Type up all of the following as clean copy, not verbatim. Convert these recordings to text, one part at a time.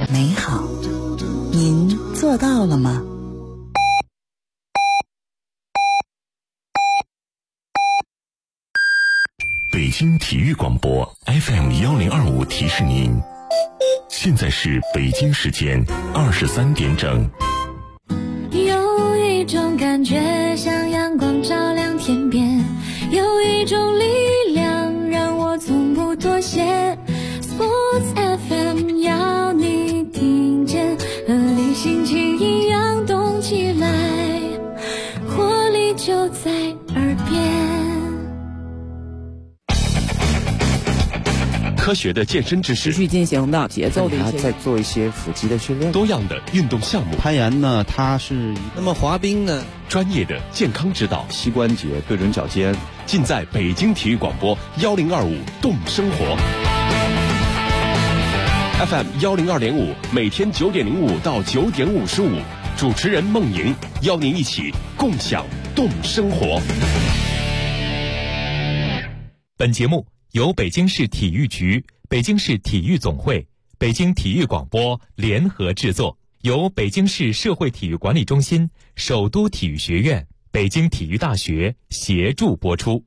美好，您做到了吗？ 北京体育广播 FM1025 提示您，现在是北京时间23点整。 有一种感觉像阳光照亮天边，有一种力量让我从不妥协。 Sports FM 要你听见，和你心情一样动起来，活力就在耳边。 科学的健身知识， 持续进行的节奏的一些， 再做一些腹肌的训练， 多样的运动项目。 攀岩呢，它是那么滑冰呢， 专业的健康指导， 膝关节对准脚尖， 尽在北京体育广播1025动生活 FM102.5，每天9点05到9点55，主持人孟莹邀您一起共享动生活。 本节目由北京市体育局、北京市体育总会、北京体育广播联合制作，由北京市社会体育管理中心、首都体育学院、北京体育大学协助播出。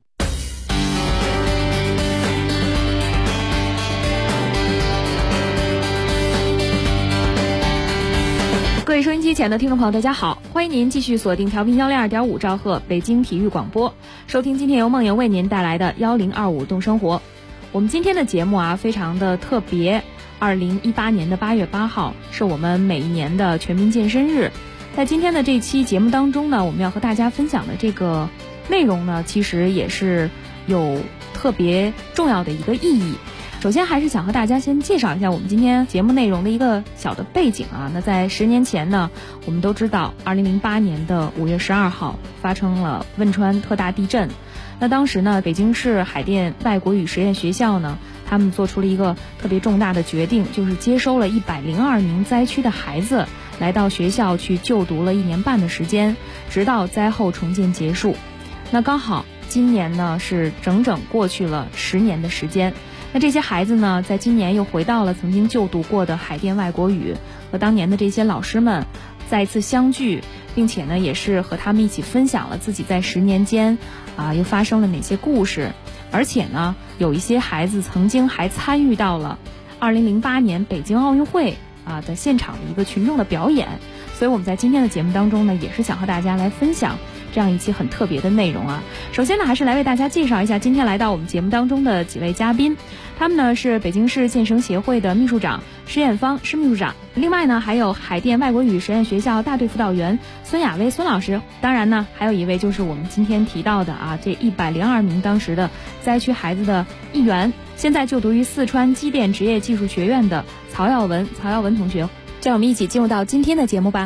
各位收音机前的听众朋友，大家好，欢迎您继续锁定调频102.5兆赫北京体育广播，收听今天由梦莹为您带来的1025动生活。我们今天的节目啊，非常的特别。2018年的8月8号是我们每一年的全民健身日。在今天的这期节目当中呢，我们要和大家分享的这个内容呢，其实也是有特别重要的一个意义。首先还是想和大家先介绍一下我们今天节目内容的一个小的背景啊。那在10年前呢，我们都知道2008年的5月12号发生了汶川特大地震。那当时呢，北京市海淀外国语实验学校呢，他们做出了一个特别重大的决定，就是接收了102名灾区的孩子来到学校去就读了1年半的时间，直到灾后重建结束。那刚好今年呢是整整过去了10年的时间。那这些孩子呢，在今年又回到了曾经就读过的海淀外国语，和当年的这些老师们再一次相聚，并且呢，也是和他们一起分享了自己在10年间又发生了哪些故事。而且呢，有一些孩子曾经还参与到了2008年北京奥运会的现场的一个群众的表演。所以我们在今天的节目当中呢，也是想和大家来分享这样一期很特别的内容啊。首先呢，还是来为大家介绍一下今天来到我们节目当中的几位嘉宾。他们呢是北京市健绳协会的秘书长施艳芳施秘书长，另外呢还有海淀外国语实验学校大队辅导员孙雅薇孙老师，当然呢还有一位就是我们今天提到的这102名当时的灾区孩子的一员，现在就读于四川机电职业技术学院的曹耀文同学。就让我们一起进入到今天的节目吧。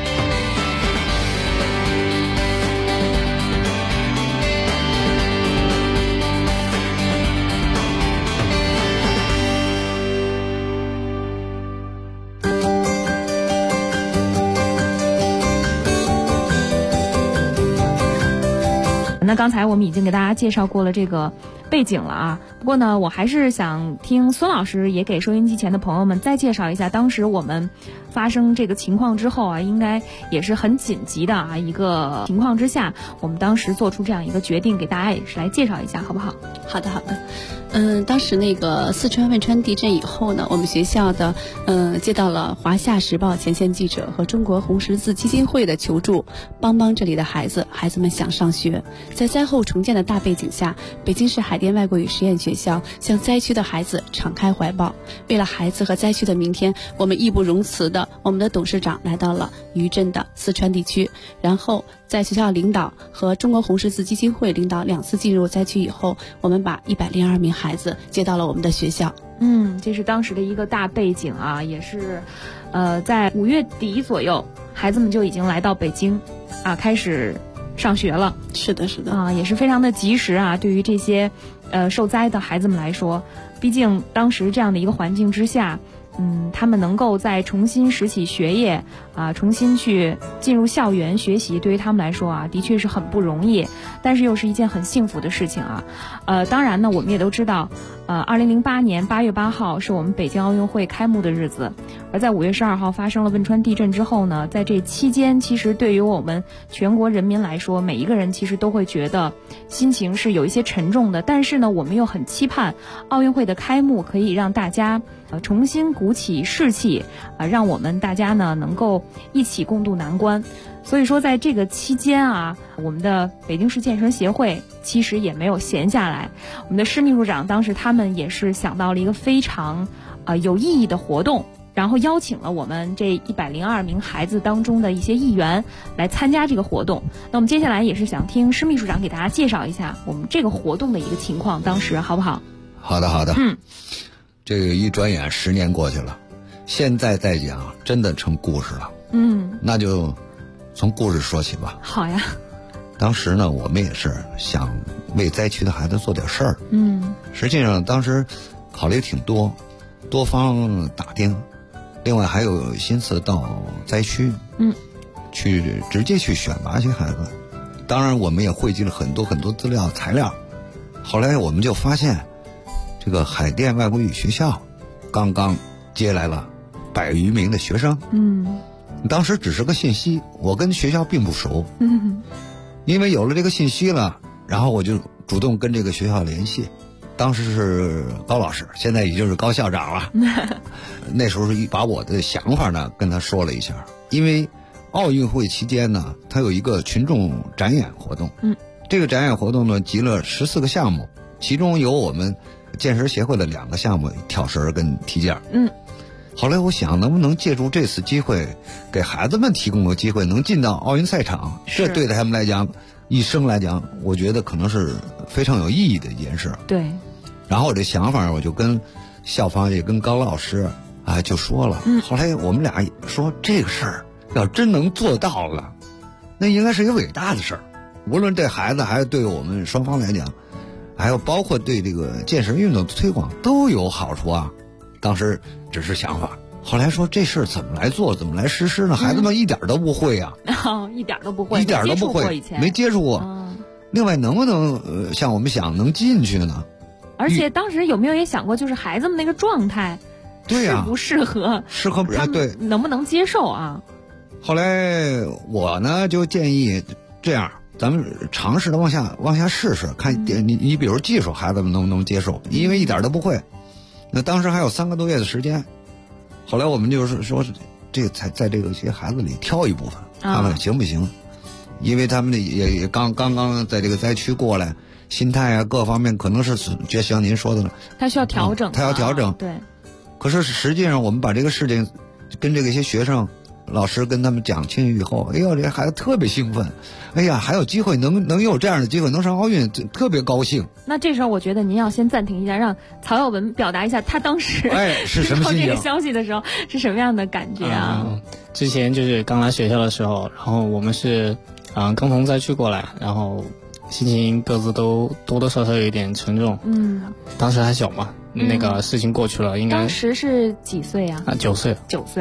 那刚才我们已经给大家介绍过了这个背景了啊，不过呢，我还是想听孙老师也给收音机前的朋友们再介绍一下，当时我们发生这个情况之后啊，应该也是很紧急的一个情况之下，我们当时做出这样一个决定，给大家也是来介绍一下，好不好？ 好的。当时那个四川汶川地震以后呢，我们学校的接到了华夏时报前线记者和中国红十字基金会的求助，帮这里的孩子们想上学。在灾后重建的大背景下，北京市海淀外国语实验学校向灾区的孩子敞开怀抱。为了孩子和灾区的明天，我们义不容辞的，我们的董事长来到了余震的四川地区，然后在学校领导和中国红十字基金会领导2次进入灾区以后，我们把102名孩子接到了我们的学校。 这是当时的一个大背景啊，也是在5月底左右，孩子们就已经来到北京开始上学了。 是的也是非常的及时啊，对于这些受灾的孩子们来说，毕竟当时这样的一个环境之下，他们能够再重新拾起学业重新去进入校园学习，对于他们来说的确是很不容易，但是又是一件很幸福的事情当然呢，我们也都知道 2008年8月8号是我们北京奥运会开幕的日子，而在5月12号发生了汶川地震之后呢，在这期间，其实对于我们全国人民来说，每一个人其实都会觉得心情是有一些沉重的，但是呢，我们又很期盼奥运会的开幕可以让大家重新鼓起士气，让我们大家呢能够一起共度难关。所以说在这个期间啊，我们的北京市健身协会其实也没有闲下来，我们的市秘书长当时他们也是想到了一个非常有意义的活动，然后邀请了我们这102名孩子当中的一些议员来参加这个活动。那我们接下来也是想听施秘书长给大家介绍一下我们这个活动的一个情况，当时好不好？ 好的。这个一转眼10年过去了，现在再讲真的成故事了。那就从故事说起吧。 好呀。 当时呢，我们也是想为灾区的孩子做点事儿。实际上当时考虑挺多方打听，另外还有心思到灾区，去直接去选拔一些孩子。当然，我们也汇集了很多资料材料。后来我们就发现，这个海淀外国语学校刚刚接来了100余名的学生。当时只是个信息，我跟学校并不熟。因为有了这个信息了，然后我就主动跟这个学校联系。当时是高老师，现在已经是高校长了。那时候是把我的想法呢跟他说了一下，因为奥运会期间呢，它有一个群众展演活动。这个展演活动呢集了14个项目，其中有我们健身协会的2个项目，跳绳跟踢毽。后来我想，能不能借助这次机会，给孩子们提供个机会，能进到奥运赛场，这对他们来讲，一生来讲，我觉得可能是非常有意义的一件事。 对。 然后我这想法，我就跟校方也跟高老师就说了。后来我们俩说，这个事儿要真能做到了，那应该是一个伟大的事儿，无论对孩子还是对我们双方来讲，还有包括对这个健身运动的推广都有好处啊。当时只是想法，后来说这事怎么来做，怎么来实施呢？孩子们一点都不会啊。 一点都不会， 一点都不会，没接触过。另外，能不能像我们想能进去呢？ 而且当时有没有也想过，就是孩子们那个状态， 对呀， 适不适合？ 适合他们能不能接受啊？ 后来我呢就建议这样，咱们尝试的往下试试，看你比如技术，孩子们能不能接受？因为一点都不会。那当时还有3个多月的时间，后来我们就是说，这个才在这个些孩子里挑一部分，看看行不行。因为他们也刚刚在这个灾区过来，心态啊各方面可能是就像您说的了， 他需要调整， 他要调整。 对。 可是实际上我们把这个事情跟这个一些学生老师跟他们讲清以后，哎呦，这孩子特别兴奋，哎呀，还有机会能有这样的机会能上奥运，特别高兴。 那这时候我觉得您要先暂停一下，让曹耀文表达一下他当时是什么心情， 知道这个消息的时候是什么样的感觉啊？ 之前就是刚来学校的时候，然后我们是刚从灾区过来，然后心情各自都多多少少有一点沉重。当时还小嘛。那个事情过去了，应该当时是几岁啊？9岁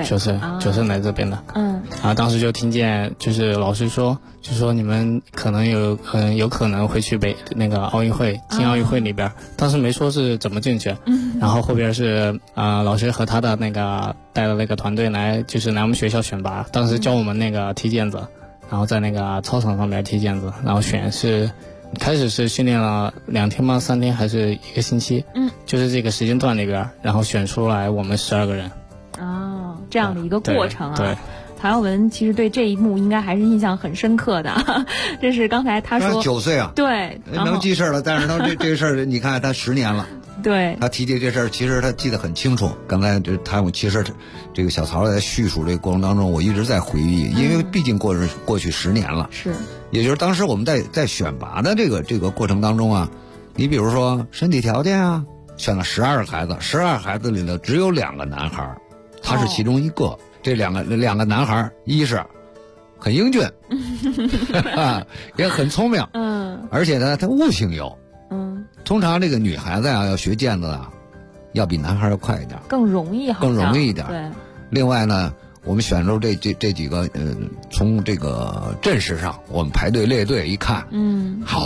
，9岁来这边的。当时就听见就是老师说，就说你们可能有可能会去那个奥运会进奥运会里边，当时没说是怎么进去。然后后边是老师和他的那个带的那个团队来，就是来我们学校选拔，当时教我们那个踢毽子，然后在那个操场上面踢毽子，然后开始是训练了2天吗？3天还是1个星期？就是这个时间段里边，然后选出来我们12个人。这样的一个过程啊。 对。 曹耀文其实对这一幕应该还是印象很深刻的。这是刚才他说 9岁啊。 对。 能记事了，但是他这事儿，你看他10年了。 对。 他提起这事儿，其实他记得很清楚。刚才其实这个小曹在叙述这个过程当中，我一直在回忆，因为毕竟过去10年了。 是。 也就是当时我们在选拔的这个过程当中啊，你比如说身体条件啊，选了12个孩子，12孩子里呢只有2个男孩，他是其中一个。这两个男孩，一是很英俊，也很聪明，而且呢他悟性有，通常这个女孩子要学毽子啊，要比男孩要快一点， 更容易一点。 对。 另外呢，我们选出这几个从这个阵势上，我们排队列队一看，好，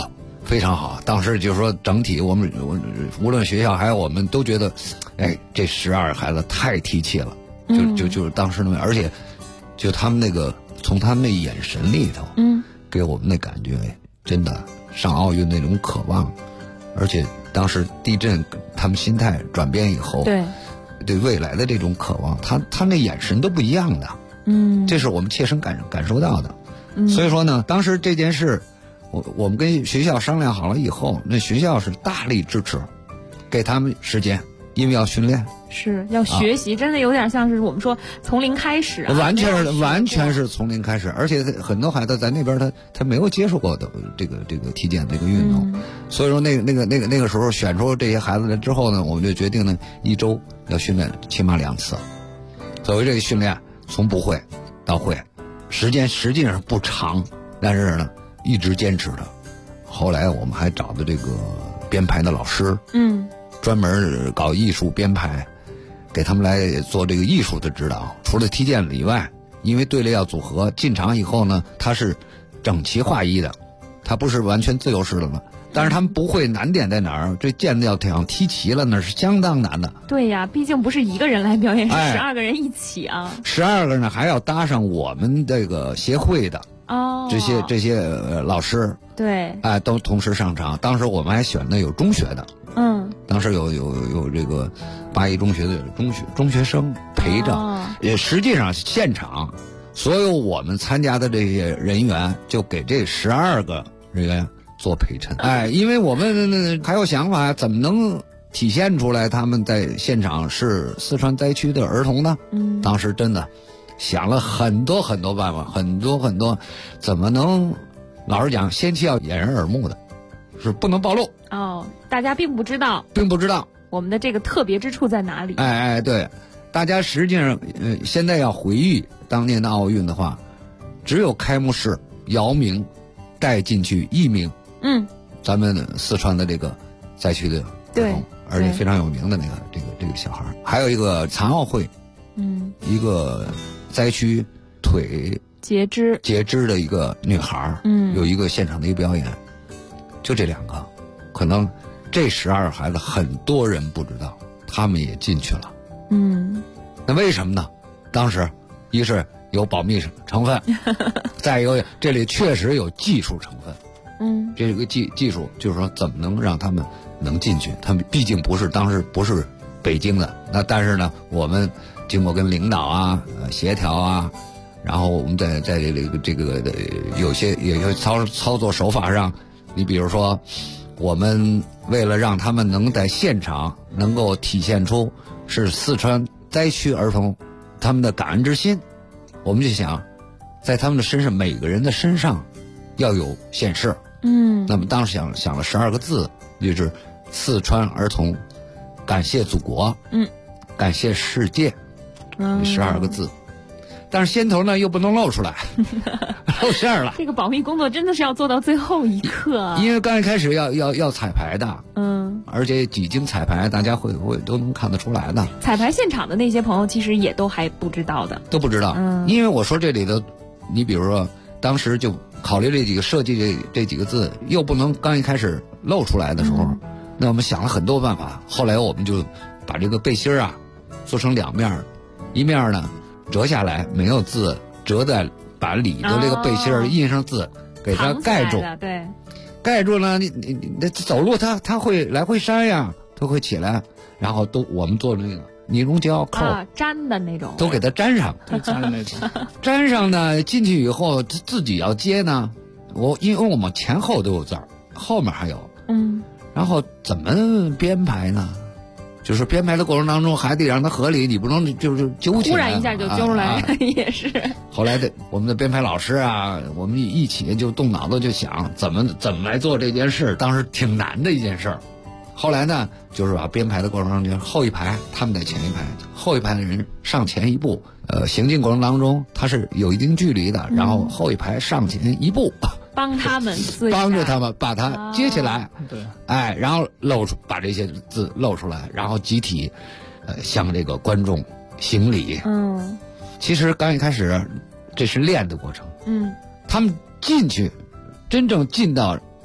非常好。当时就是说整体我无论学校还有我们都觉得，哎，这12孩子太提气了，就是当时那，而且就他们那个从他们那眼神里头，给我们的感觉真的上奥运那种渴望，而且当时地震他们心态转变以后，对未来的这种渴望，他那眼神都不一样的，这是我们切身感受到的。所以说呢，当时这件事我们跟学校商量好了以后，那学校是大力支持，给他们时间，因为要训练， 是要学习，真的有点像是我们说从零开始完全是从零开始，而且很多孩子在那边他没有接触过的这个踢毽这个运动，所以说那个时候选出这些孩子来之后呢，我们就决定呢1周要训练起码2次，所谓这个训练从不会到会，时间实际上不长，但是呢一直坚持的。后来我们还找的这个编排的老师，专门搞艺术编排，给他们来做这个艺术的指导。除了踢毽以外，因为队列要组合，进场以后呢，它是整齐划一的，它不是完全自由式的了。但是他们不会难点在哪儿？这毽子要想踢齐了，那是相当难的。 对呀，毕竟不是一个人来表演，是12个人一起啊。 12个呢，还要搭上我们这个协会的这些老师， 对， 都同时上场。当时我们还选的有中学的，当时有这个81中学的中学生陪着，实际上现场所有我们参加的这些人员就给这12个人员做陪衬，因为我们还有想法，怎么能体现出来他们在现场是四川灾区的儿童呢？当时真的想了很多很多办法，很多，怎么能，老实讲，先期要掩人耳目的，是不能暴露。 大家并不知道我们的这个特别之处在哪里。 对，大家实际上现在要回忆当年的奥运的话，只有开幕式姚明带进去1名。咱们四川的这个灾区的儿童，而且非常有名的那个这个小孩，还有一个残奥会，一个灾区腿截肢的一个女孩，有一个现场的一个表演，就这2个，可能这12孩子很多人不知道，他们也进去了。那为什么呢？当时一是有保密成分，再一个这里确实有技术成分。这个技术就是说怎么能让他们能进去，他们毕竟当时不是北京的，那但是呢我们经过跟领导协调然后我们在这个有些操作手法上，你比如说我们为了让他们能在现场能够体现出是四川灾区儿童他们的感恩之心，我们就想在他们的身上，每个人的身上要有显示。那么当时想了12个字，就是四川儿童感谢祖国，感谢世界，12个字。但是先头呢又不能露出来，露馅了。 这个保密工作真的是要做到最后一刻， 因为刚一开始要彩排的，而且几经彩排，大家会都能看得出来的。 彩排现场的那些朋友其实也都还不知道的， 都不知道。因为我说这里头，你比如说当时就考虑这几个设计这几个字，又不能刚一开始露出来的时候，那我们想了很多办法。后来我们就把这个背心做成2面，一面呢折下来没有字，折在把里头这个背心印上字，给它盖住。 对， 盖住了，你走路它会来回扇呀，它会起来，然后我们做那个尼龙胶扣粘的那种， 都给它粘上， 粘的那种。 粘上呢，进去以后自己要接呢，因为我们前后都有字儿，后面还有，然后怎么编排呢？就是编排的过程当中还得让它合理，你不能就是揪起来， 突然一下就揪出来，也是。 后来我们的编排老师我们一起就动脑子就想怎么来做这件事，当时挺难的一件事。后来呢，就是把编排的过程当中，后一排他们在前一排，后一排的人上前一步，行进过程当中它是有一定距离的，然后后一排上前一步， 帮他们帮助他们把它接起来， 对， 然后把这些字露出来，然后集体向这个观众行礼。其实刚一开始这是练的过程，他们进去真正进到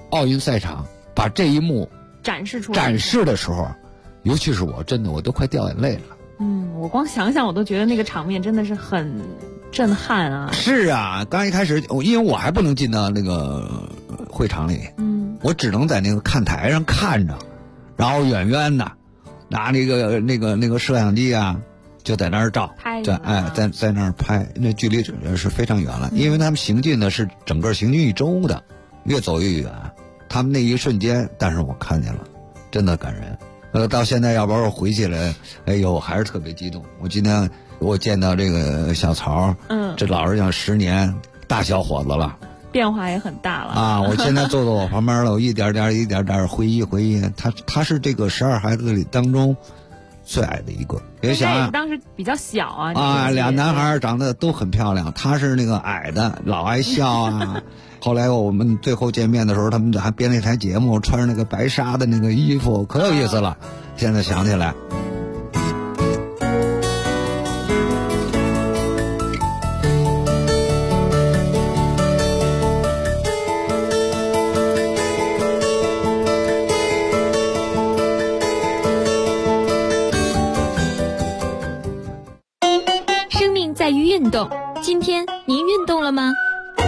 奥运赛场把这一幕展示出来， 展示的时候，尤其是我真的我都快掉眼泪了。 我光想想我都觉得那个场面真的是很震撼啊！ 是啊，刚一开始因为我还不能进到那个会场里，我只能在那个看台上看着，然后远远的拿那个摄像机啊，就在那儿照，在那儿拍，那距离是非常远了，因为他们行进的是整个行进一周的，越走越远。他们那一瞬间，但是我看见了，真的感人。到现在要不然我回起来，哎呦，还是特别激动。今天我见到这个小曹，这老实讲10年大小伙子了， 变化也很大了啊！我现在坐到我旁边了，我一点点回忆，他是这个12孩子里当中最矮的一个。别想当时比较小啊， 俩男孩长得都很漂亮，他是那个矮的，老爱笑啊。后来我们最后见面的时候，他们还编了一台节目，穿着那个白纱的那个衣服，可有意思了。现在想起来， 生命在于运动，今天您运动了吗？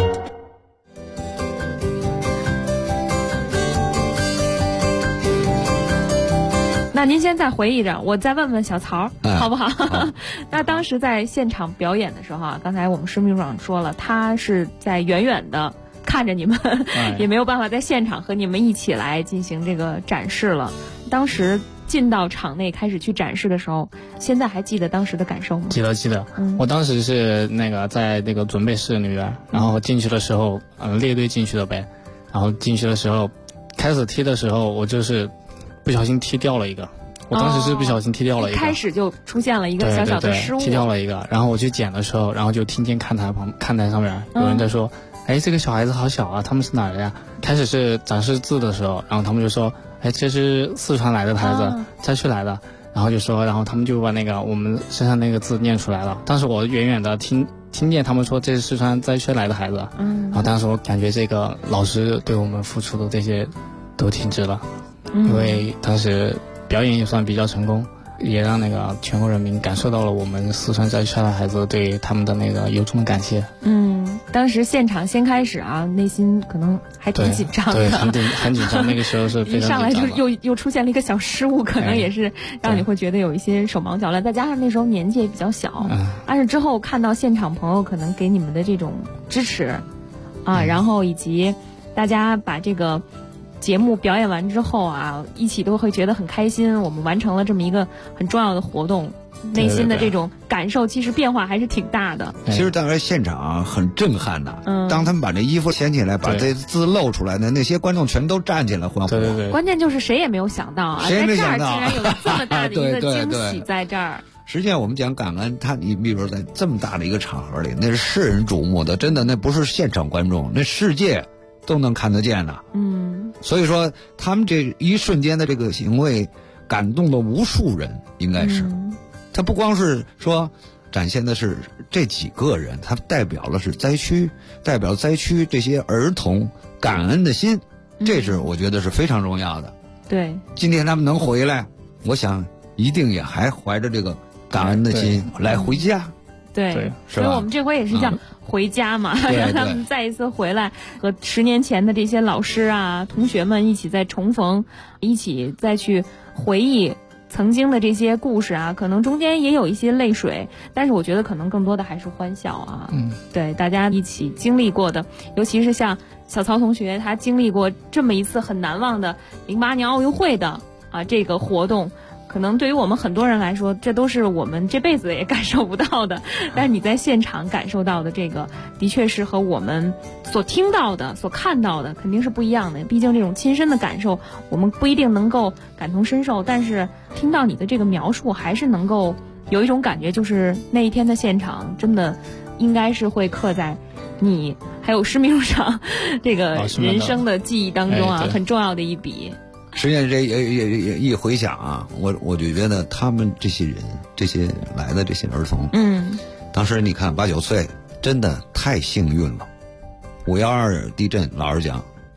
那您先再回忆着，我再问问小曹，好不好？ 好那当时在现场表演的时候啊，刚才我们施秘书长说了，他是在远远的看着你们，也没有办法在现场和你们一起来进行这个展示了。当时进到场内开始去展示的时候，现在还记得当时的感受吗？ 记得。我当时是在那个准备室里边，然后进去的时候，列队进去的呗。然后进去的时候，开始踢的时候，我就是不小心踢掉了一个。我当时是不小心踢掉了一个， 开始就出现了一个小小的失误， 踢掉了一个。然后我去捡的时候，然后就听见看台上面有人在说：“哎，这个小孩子好小啊，他们是哪儿的呀？”开始是展示字的时候，然后他们就说：“哎，这是四川来的孩子，灾区来的。”然后就说，然后他们就把我们身上那个字念出来了。当时我远远的听见他们说这是四川灾区来的孩子，然后当时我感觉这个老师对我们付出的这些都挺值了，因为当时表演也算比较成功，也让全国人民感受到了我们四川灾区的孩子对他们的由衷的感谢。 当时现场先开始啊，内心可能还挺紧张的， 对，很紧张。那个时候是非常紧张的。 一上来就又出现了一个小失误，可能也是让你会觉得有一些手忙脚乱。再加上那时候年纪也比较小，但是之后看到现场朋友可能给你们的这种支持啊，然后以及大家把这个节目表演完之后啊，一起都会觉得很开心，我们完成了这么一个很重要的活动，内心的这种感受其实变化还是挺大的。 其实当时现场很震撼的，当他们把这衣服掀起来，把这字露出来的那些观众全都站起来欢呼。 对。 关键就是谁也没有想到啊， 谁也没想到在这儿竟然有这么大的一个惊喜在这儿。 实际上我们讲感恩，你比如说在这么大的一个场合里，那是世人瞩目的，真的那不是现场观众，那世界都能看得见的。所以说他们这一瞬间的这个行为感动了无数人，应该是他不光是说展现的是这几个人，他代表了是灾区，代表灾区这些儿童感恩的心，这是我觉得是非常重要的。 对， 今天他们能回来，我想一定也还怀着这个感恩的心来回家。 对，所以我们这回也是叫回家嘛，让他们再一次回来，和10年前的这些老师啊、同学们一起再重逢，一起再去回忆曾经的这些故事啊，可能中间也有一些泪水，但是我觉得可能更多的还是欢笑啊。对，大家一起经历过的，尤其是像小曹同学，他经历过这么一次很难忘的08年奥运会的这个活动。可能对于我们很多人来说，这都是我们这辈子也感受不到的，但是你在现场感受到的这个，的确是和我们所听到的、所看到的肯定是不一样的。毕竟这种亲身的感受，我们不一定能够感同身受，但是听到你的这个描述，还是能够有一种感觉，就是那一天的现场真的应该是会刻在你还有施秘书长这个人生的记忆当中啊，很重要的一笔。 实际上这也一回想啊，我就觉得他们这些人，这些来的这些儿童，当时你看8、9岁，真的太幸运了。5.12地震，老实讲，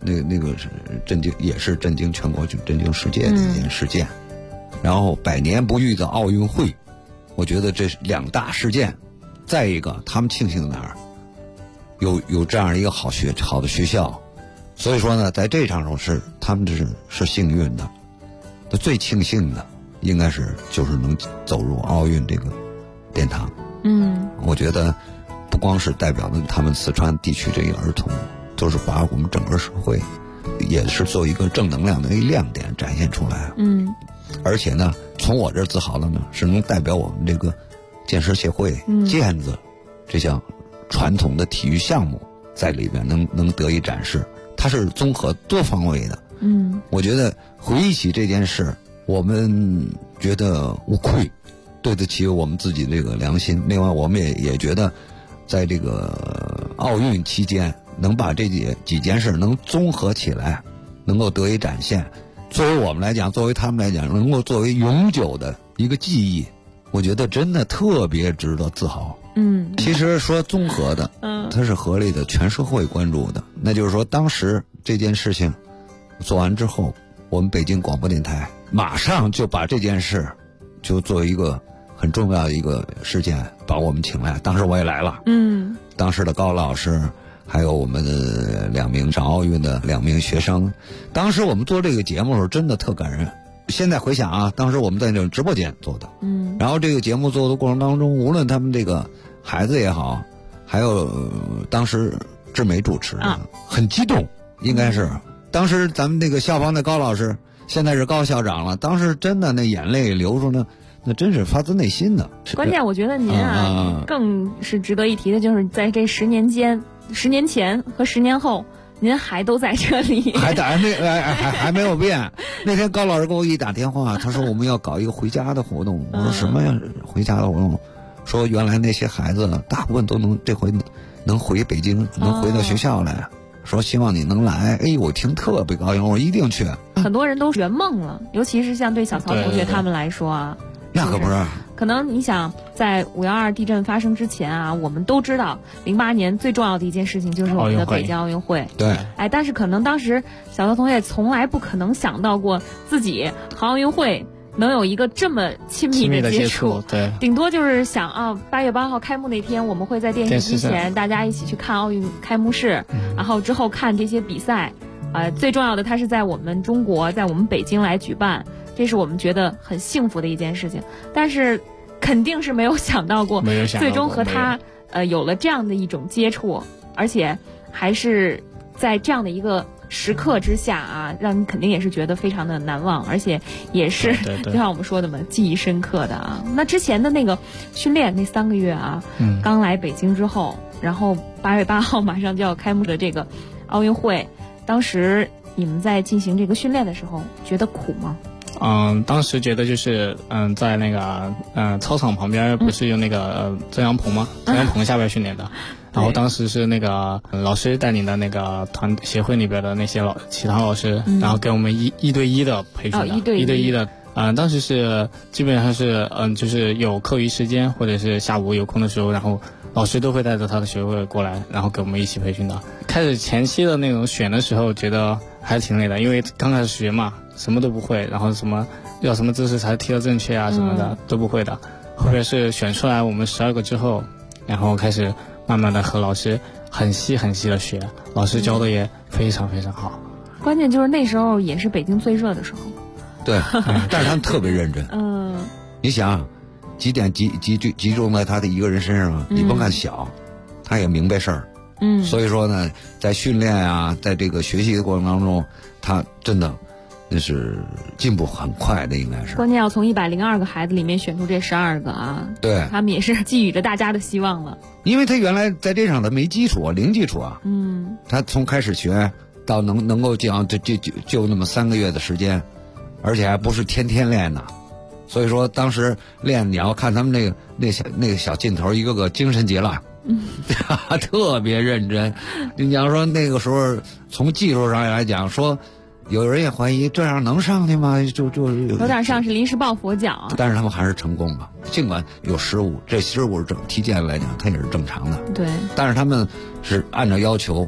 那个是也是震惊全国、震惊世界的一件事件。然后100年不遇的奥运会，我觉得这是2大事件。再一个，他们庆幸哪儿？有这样一个好的学校，所以说呢，在这场是他们是幸运的。最庆幸的应该就是能走入奥运这个殿堂。我觉得不光是代表了他们四川地区这个儿童，就是把我们整个社会也是做一个正能量的一个亮点展现出来。而且呢，从我这儿自豪的呢，是能代表我们这个健身协会毽子这项传统的体育项目在里边能得以展示，它是综合多方位的。我觉得回忆起这件事，我们觉得无愧，对得起我们自己这个良心。另外，我们也觉得，在这个奥运期间，能把这几件事能综合起来，能够得以展现，作为我们来讲，作为他们来讲，能够作为永久的一个记忆，我觉得真的特别值得自豪。其实说综合的，它是合理的，全社会关注的。那就是说，当时这件事情做完之后，我们北京广播电台马上就把这件事就作为一个很重要的一个事件把我们请来。当时我也来了，当时的高老师还有我们的2名上奥运的2名学生。当时我们做这个节目的时候真的特感人。现在回想啊，当时我们在这种直播间做的，然后这个节目做的过程当中，无论他们这个孩子也好，还有当时志美主持很激动，应该是当时咱们那个校方的高老师现在是高校长了，当时真的那眼泪流出那真是发自内心的。 关键我觉得您更是值得一提的，就是在这10年间，10年前和10年后，您还都在这里， 还没有变。那天高老师给我一打电话，他说我们要搞一个回家的活动。我说什么呀？回家的活动？说原来那些孩子大部分都这回能回北京，能回到学校来。说希望你能来。我听特别高兴，我一定去。 很多人都圆梦了，尤其是像对小曹同学他们来说啊， 那可不是。 可能你想，在5·12地震发生之前啊，我们都知道08年最重要的一件事情就是我们的北京奥运会。 对。 但是可能当时小曹同学从来不可能想到过自己和奥运会能有一个这么亲密的接触。 对。 顶多就是想8月8号开幕那天，我们会在电视机前大家一起去看奥运开幕式，然后之后看这些比赛。最重要的，它是在我们中国，在我们北京来举办。这是我们觉得很幸福的一件事情，但是肯定是没有想到过，最终和他有了这样的一种接触，而且还是在这样的一个时刻之下啊，让你肯定也是觉得非常的难忘，而且也是就像我们说的嘛，记忆深刻的啊。那之前的那个训练那3个月啊，刚来北京之后，然后8月8号马上就要开幕的这个奥运会，当时你们在进行这个训练的时候，觉得苦吗？ 当时觉得就是在那个操场旁边不是有那个遮阳棚吗？遮阳棚下边训练的。然后当时是那个老师带领的那个协会里边的那些其他老师，然后给我们一对一的培训的，一对一的。当时是基本上是就是有课余时间或者是下午有空的时候，然后老师都会带着他的学会过来，然后给我们一起培训的。开始前期的那种选的时候，觉得还挺累的，因为刚开始学嘛，什么都不会，然后什么要什么姿势才踢得正确啊什么的都不会的。后边是选出来我们12个之后，然后开始慢慢的和老师很细的学，老师教的也非常非常好。 关键就是那时候也是北京最热的时候。 对，但是他们特别认真。你想，几点集中在他的一个人身上，你甭看小，他也明白事儿。所以说呢，在训练啊，在这个学习的过程当中，他真的那是进步很快的，应该是。 关键要从102个孩子里面选出这12个啊， 对， 他们也是寄予着大家的希望了。 因为他原来在这场他没基础啊，零基础啊。他从开始学到能够讲就那么3个月的时间。而且还不是天天练呢，所以说当时练你要看他们那个小劲头，一个个精神极了，特别认真。你讲说那个时候从技术上来讲，说有人也怀疑这样能上去吗？就有点像是临时抱佛脚。 但是他们还是成功了，尽管有失误，这失误是踢毽来讲它也是正常的。 对。 但是他们是按照要求，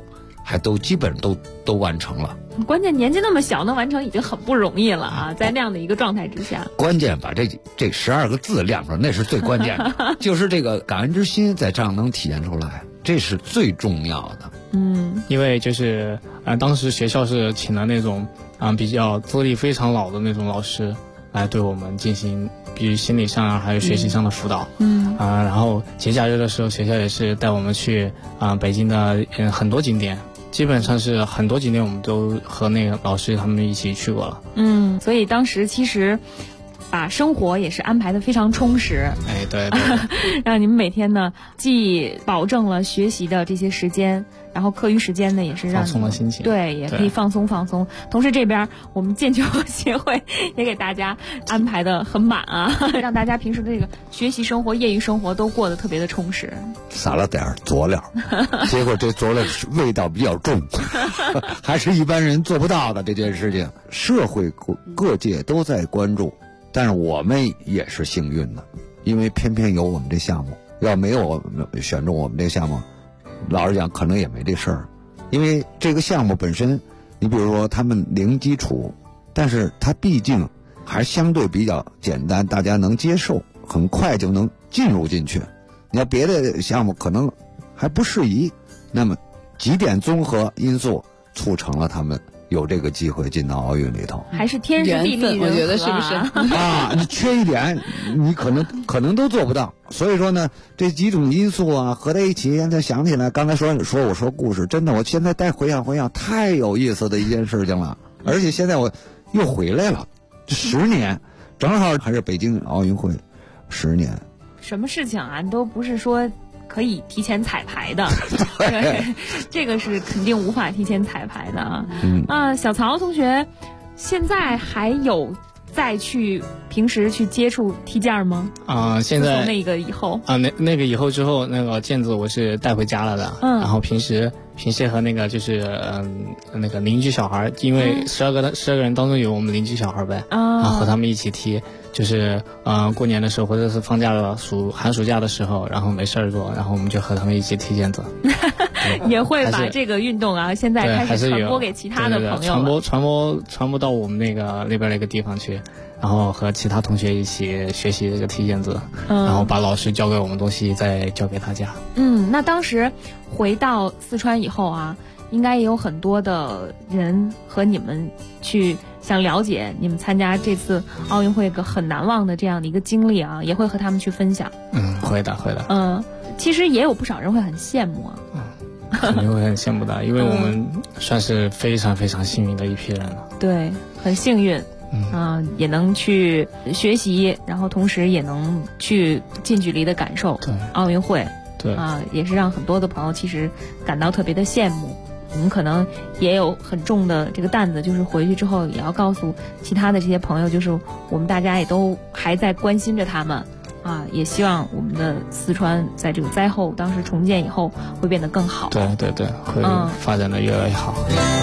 还都基本都完成了。 关键年纪那么小能完成已经很不容易了啊，在那样的一个状态之下， 关键把这12个字亮出来，那是最关键的。就是这个感恩之心在这样能体现出来，这是最重要的。 因为就是当时学校是请了那种比较资历非常老的那种老师来对我们进行比如心理上还有学习上的辅导。然后节假日的时候学校也是带我们去北京的很多景点，基本上是很多景点我们都和那个老师他们一起去过了。 所以当时其实把生活也是安排得非常充实。 对让你们每天呢既保证了学习的这些时间，然后课余时间呢也是让放松了心情， 对，也可以放松。同时这边我们剑球协会也给大家安排的很满啊，让大家平时的这个学习生活、业余生活都过得特别的充实。 撒了点佐料，结果这佐料味道比较重，还是一般人做不到的这件事情。社会各界都在关注，但是我们也是幸运的，因为偏偏有我们这项目，要没有选中我们这项目，老实讲可能也没这事儿。因为这个项目本身，你比如说他们零基础，但是它毕竟还相对比较简单，大家能接受，很快就能进入进去。你要别的项目可能还不适宜，那么几点综合因素促成了他们有这个机会进到奥运里头， 还是天时地利人和， 我觉得是不是？ 你缺一点，你可能都做不到。所以说呢，这几种因素啊合在一起，现在想起来，刚才我说故事，真的，我现在再回想，太有意思的一件事情了。而且现在我又回来了，10年，正好还是北京奥运会10年。 什么事情啊，你都不是说可以提前彩排的，对，这个是肯定无法提前彩排的啊。小曹同学，现在还有再去平时去接触踢毽吗？ 现在从那个以后那个以后之后，那个毽子我是带回家了的。然后平时和那个就是那个邻居小孩，因为12个人当中有我们邻居小孩呗，然后和他们一起踢。就是过年的时候或者是放假了寒暑假的时候，然后没事儿做，然后我们就和他们一起踢毽子。 也会把这个运动啊现在开始传播给其他的朋友了， 传播到我们那边那个地方去，然后和其他同学一起学习这个踢毽子，然后把老师教给我们东西再教给大家。 那当时回到四川以后啊，应该也有很多的人和你们去想了解你们参加这次奥运会个很难忘的这样的一个经历啊，也会和他们去分享。 会的。 其实也有不少人会很羡慕啊。 肯定会很羡慕的，因为我们算是非常非常幸运的一批人了。 对，很幸运。也能去学习，然后同时也能去近距离的感受奥运会。 对也是让很多的朋友其实感到特别的羡慕。我们可能也有很重的这个担子，就是回去之后也要告诉其他的这些朋友，就是我们大家也都还在关心着他们也希望我们的四川在这个灾后当时重建以后会变得更好。 对，会发展的越来越好。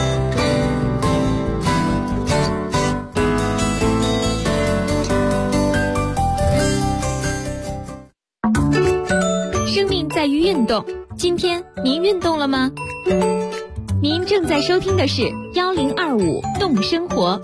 生命在于运动，今天您运动了吗？您正在收听的是1025动生活。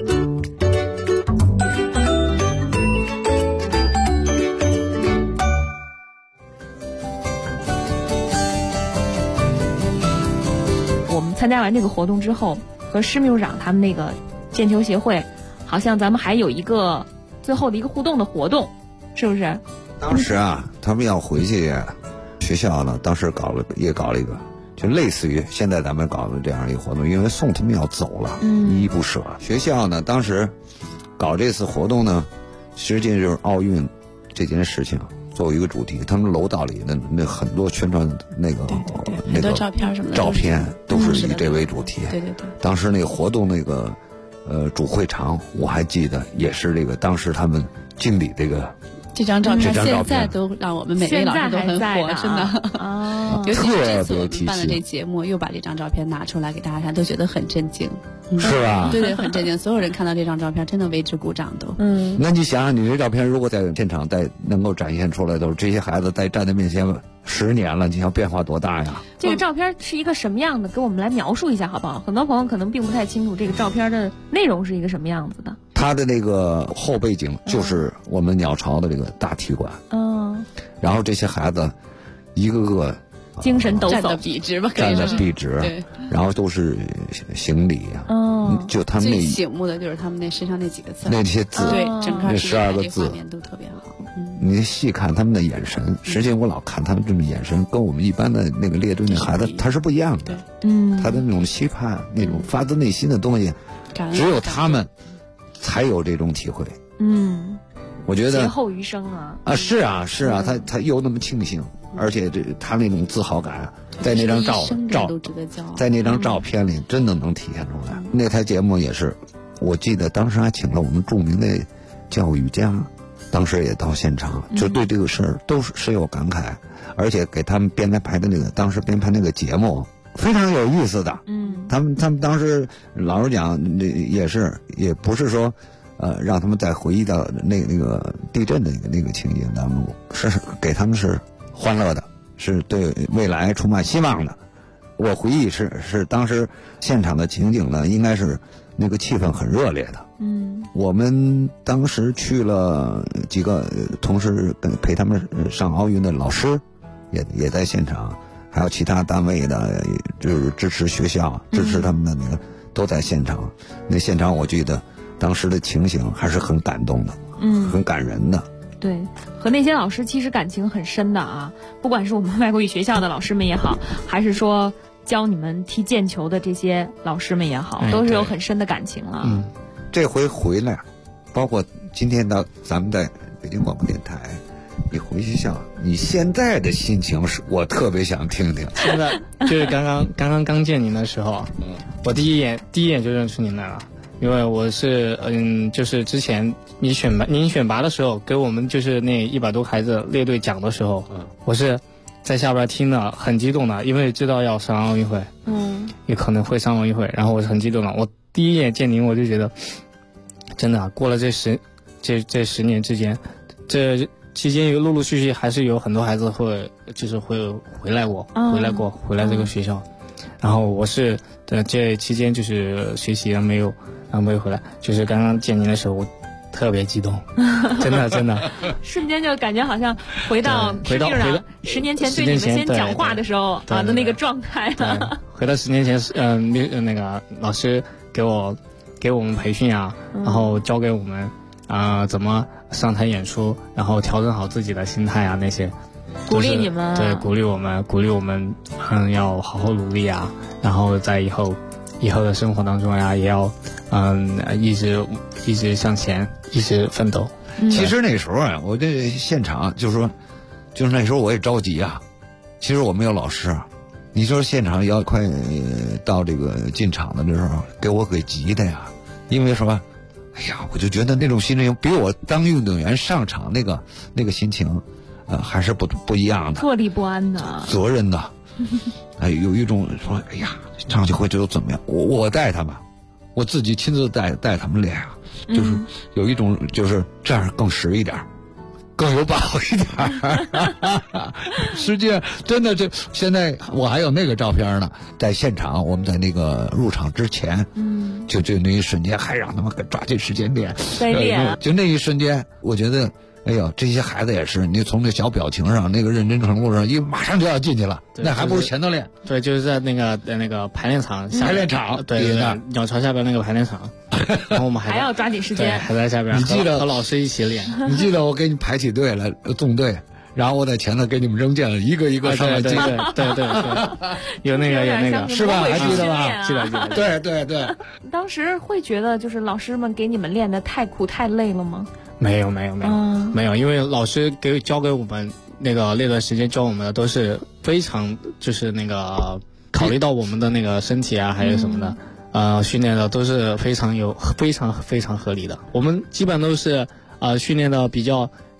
我们参加完这个活动之后，和施秘书长他们那个毽球协会，好像咱们还有一个最后的一个互动的活动，是不是？ 当时他们要回去，学校呢当时搞了一个，就类似于现在咱们搞的这样一个活动，因为送他们要走了，依依不舍。学校呢当时搞这次活动呢，实际就是奥运这件事情作为一个主题，他们楼道里的那很多宣传那个照片什么的， 照片都是以这为主题。 对。 当时那个活动那个主会场我还记得，也是这个当时他们经理这个这张照片现在都让我们每位老师都很火，真的哦。 尤其是这次我们办了这节目，又把这张照片拿出来给大家看，都觉得很震惊， 是吧？ 对对，很震惊。所有人看到这张照片，真的为之鼓掌都。 那你想想，你这照片如果在现场能够展现出来，都是这些孩子站在面前10年了，你想变化多大呀？ 这个照片是一个什么样的？给我们来描述一下好不好？很多朋友可能并不太清楚这个照片的内容是一个什么样子的。 它的那个后背景就是我们鸟巢的这个大体馆，然后这些孩子一个个精神抖擞， 站得笔直吧， 站得笔直， 对， 然后都是行礼就他们最醒目的就是他们那身上那几个字， 那些字， 对，整个那12个字画面都特别好。 你细看他们的眼神，实际我老看他们这种眼神，跟我们一般的那个列队那孩子他是不一样的。他的那种期盼，那种发自内心的东西，只有他们才有这种体会。我觉得劫后余生啊！ 是啊，他又那么庆幸，而且他那种自豪感，在那张在那张照片里真的能体现出来。那台节目也是，我记得当时还请了我们著名的教育家，当时也到现场，就对这个事儿都是深有感慨，而且给他们当时编排那个节目非常有意思的。他们当时老实讲，也不是说。让他们再回忆到那个地震的那个情景当中，是给他们是欢乐的，是对未来充满希望的。我回忆是当时现场的情景呢，应该是那个气氛很热烈的。我们当时去了几个同时陪他们上奥运的老师，也在现场，还有其他单位的，就是支持学校、支持他们的那个都在现场。那现场我记得。当时的情形还是很感动的，很感人的。 对，和那些老师其实感情很深的啊，不管是我们外国语学校的老师们也好，还是说教你们踢毽球的这些老师们也好，都是有很深的感情了。 这回回来，包括今天到咱们在北京广播电台，你回学校，你现在的心情是我特别想听听。 现在就是刚见您的时候，我第一眼就认出您来了。因为我是就是之前您选拔的时候给我们就是那100多孩子列队讲的时候，我是在下边听的很激动的，因为知道要上奥运会，也可能会上奥运会，然后我是很激动的。我第一眼见您，我就觉得真的过了这10年之间，这期间陆陆续续还是有很多孩子会回来这个学校，然后我是这期间就是学习没有回来，就是刚刚见您的时候我特别激动，真的瞬间就感觉好像回到10年前对你们先讲话的时候的那个状态了。 回到10年前，那个老师给我们培训啊，然后教给我们怎么上台演出，然后调整好自己的心态啊，那些鼓励你们， 对，鼓励我们要好好努力啊，然后在以后的生活当中呀，也要一直向前，一直奋斗。 其实那时候啊，我这现场就是那时候我也着急啊。其实我没有老师，你说现场要快到这个进场的时候，给我给急的呀。因为什么？哎呀，我就觉得那种心情比我当运动员上场那个心情，还是不一样的。 坐立不安的， 责任的。有一种说，哎呀，上去会觉得怎么样？我带他们，我自己亲自带他们练啊，就是有一种就是这样更实一点，更有把握一点。实际上，真的现在我还有那个照片呢，在现场，我们在那个入场之前，就那一瞬间，还让他们抓紧时间练， 再练， 就那一瞬间，我觉得。哎呦，这些孩子也是，你从那小表情上，那个认真程度上，马上就要进去了，那还不如前头练。 对，就是在那个排练场，对，鸟巢下边那个排练场，然后我们还要抓紧时间， 还在下边。 你记得和老师一起练？ 你记得我给你排起队来，纵队，然后我在前头给你们扔箭了，一个一个上来进。 对，有那个是吧？还记得吧？ 记得。 对。 当时会觉得就是老师们给你们练的太苦太累了吗？ 没有，因为老师教给我们那段时间教我们的都是非常就是那个考虑到我们的那个身体啊，还有什么的，训练的都是非常非常合理的。我们基本都是训练的比较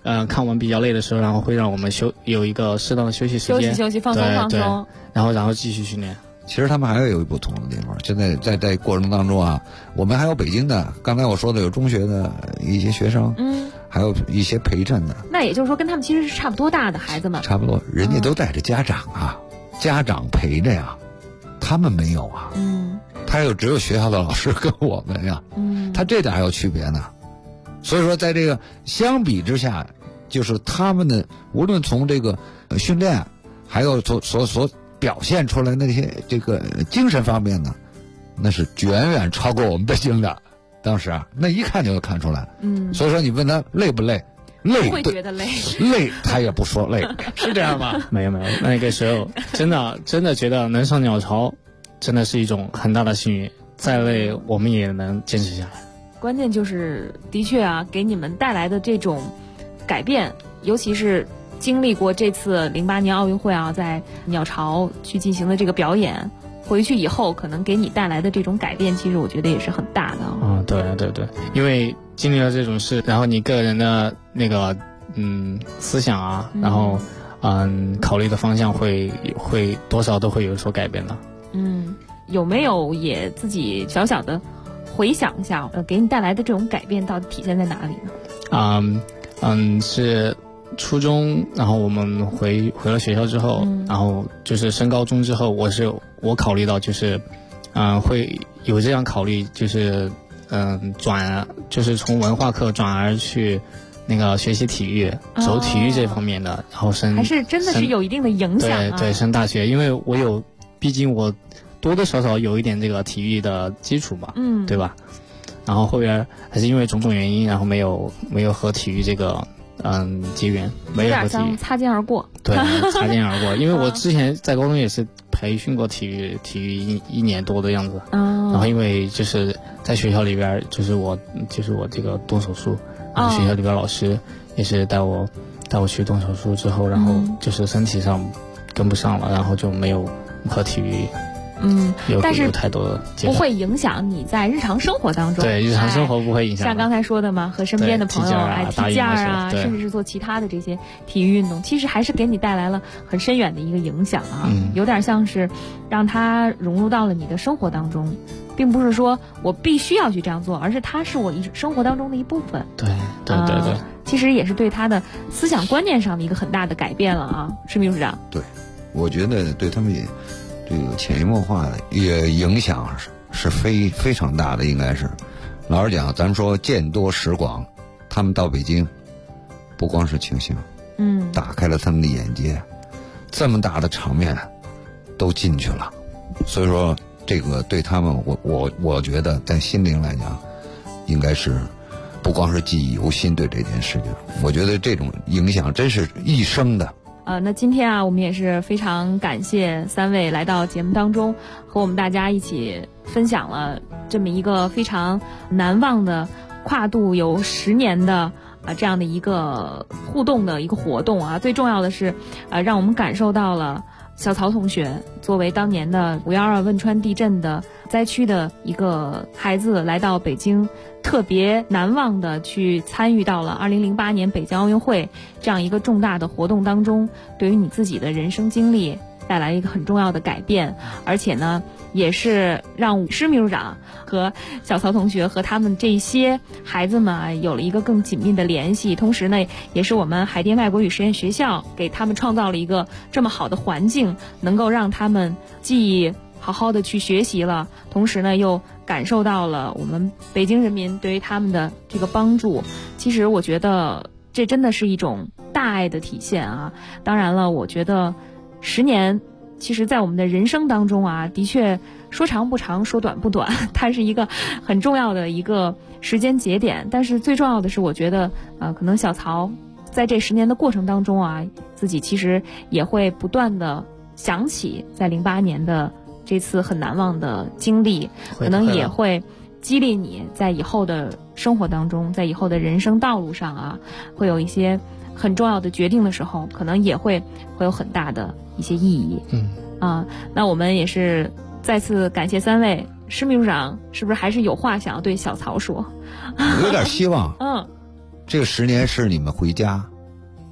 看完比较累的时候，然后会让我们有一个适当的休息时间， 休息放松， 对，然后继续训练。 其实他们还有一不同的地方，现在在过程当中啊，我们还有北京的，刚才我说的有中学的一些学生，还有一些陪衬的。 那也就是说，跟他们其实是差不多大的孩子们。 差不多，人家都带着家长啊，家长陪着呀，他们没有啊。他只有学校的老师跟我们呀。他这点还有区别呢。所以说，在这个相比之下，就是他们的无论从这个训练，还有所表现出来那些这个精神方面呢，那是远远超过我们北京的。当时啊，那一看就能看出来。所以说你问他累不累，累不会觉得累， 累他也不说累，是这样吗？ 没有，那个时候真的觉得能上鸟巢，真的是一种很大的幸运。再累我们也能坚持下来。 关键就是的确啊，给你们带来的这种改变，尤其是经历过这次08年奥运会啊，在鸟巢去进行的这个表演，回去以后可能给你带来的这种改变，其实我觉得也是很大的。 对，因为经历了这种事，然后你个人的那个思想啊，然后考虑的方向会多少都会有所改变的。 有没有也自己小小的回想一下，给你带来的这种改变到底体现在哪里呢？ 是初中，然后我们回了学校之后，然后就是升高中之后，我考虑到就是会有这样考虑，就是就是从文化课转而去那个学习体育，走体育这方面的，然后还是真的是有一定的影响啊。 对，升大学，因为毕竟我多多少少有一点这个体育的基础吧，对吧？然后后边还是因为种种原因，然后没有和体育这个结缘，没有和体育擦肩而过。 对，擦肩而过。因为我之前在高中也是培训过体育一年多的样子，然后因为就是在学校里边，就是我这个动手术，学校里边老师也是带我去动手术之后，然后就是身体上跟不上了，然后就没有和体育但是有太多的不会影响你在日常生活当中。 对，日常生活不会影响。 像刚才说的嘛，和身边的朋友踢毽啊，甚至是做其他的这些体育运动，其实还是给你带来了很深远的一个影响啊。有点像是让它融入到了你的生活当中，并不是说我必须要去这样做，而是它是我生活当中的一部分。 对。 其实也是对他的思想观念上的一个很大的改变了啊，是秘书长。 对，我觉得对他们也这个潜移默化的也影响是非常大的，应该是。老实讲，咱说见多识广，他们到北京不光是庆幸，打开了他们的眼界，这么大的场面都进去了，所以说这个对他们，我觉得在心灵来讲，应该是不光是记忆犹新对这件事情，我觉得这种影响真是一生的。 那今天啊，我们也是非常感谢三位来到节目当中，和我们大家一起分享了这么一个非常难忘的跨度有10年的这样的一个互动的一个活动啊。最重要的是让我们感受到了小曹同学作为当年的5.12汶川地震的灾区的一个孩子，来到北京，特别难忘的去参与到了2008年北京奥运会这样一个重大的活动当中，对于你自己的人生经历带来一个很重要的改变，而且呢，也是让施秘书长和小曹同学和他们这些孩子们有了一个更紧密的联系。同时呢，也是我们海淀外国语实验学校给他们创造了一个这么好的环境，能够让他们既好好的去学习了，同时呢又感受到了我们北京人民对于他们的这个帮助。其实我觉得这真的是一种大爱的体现啊。当然了，我觉得10年其实在我们的人生当中啊，的确说长不长，说短不短，它是一个很重要的一个时间节点。但是最重要的是，我觉得可能小曹在这10年的过程当中啊，自己其实也会不断的想起在08年的这次很难忘的经历，可能也会激励你在以后的生活当中，在以后的人生道路上啊，会有一些很重要的决定的时候，可能也会有很大的一些意义。那我们也是再次感谢3位。施秘书长是不是还是有话想要对小曹说？ 有点希望。这个10年是你们回家，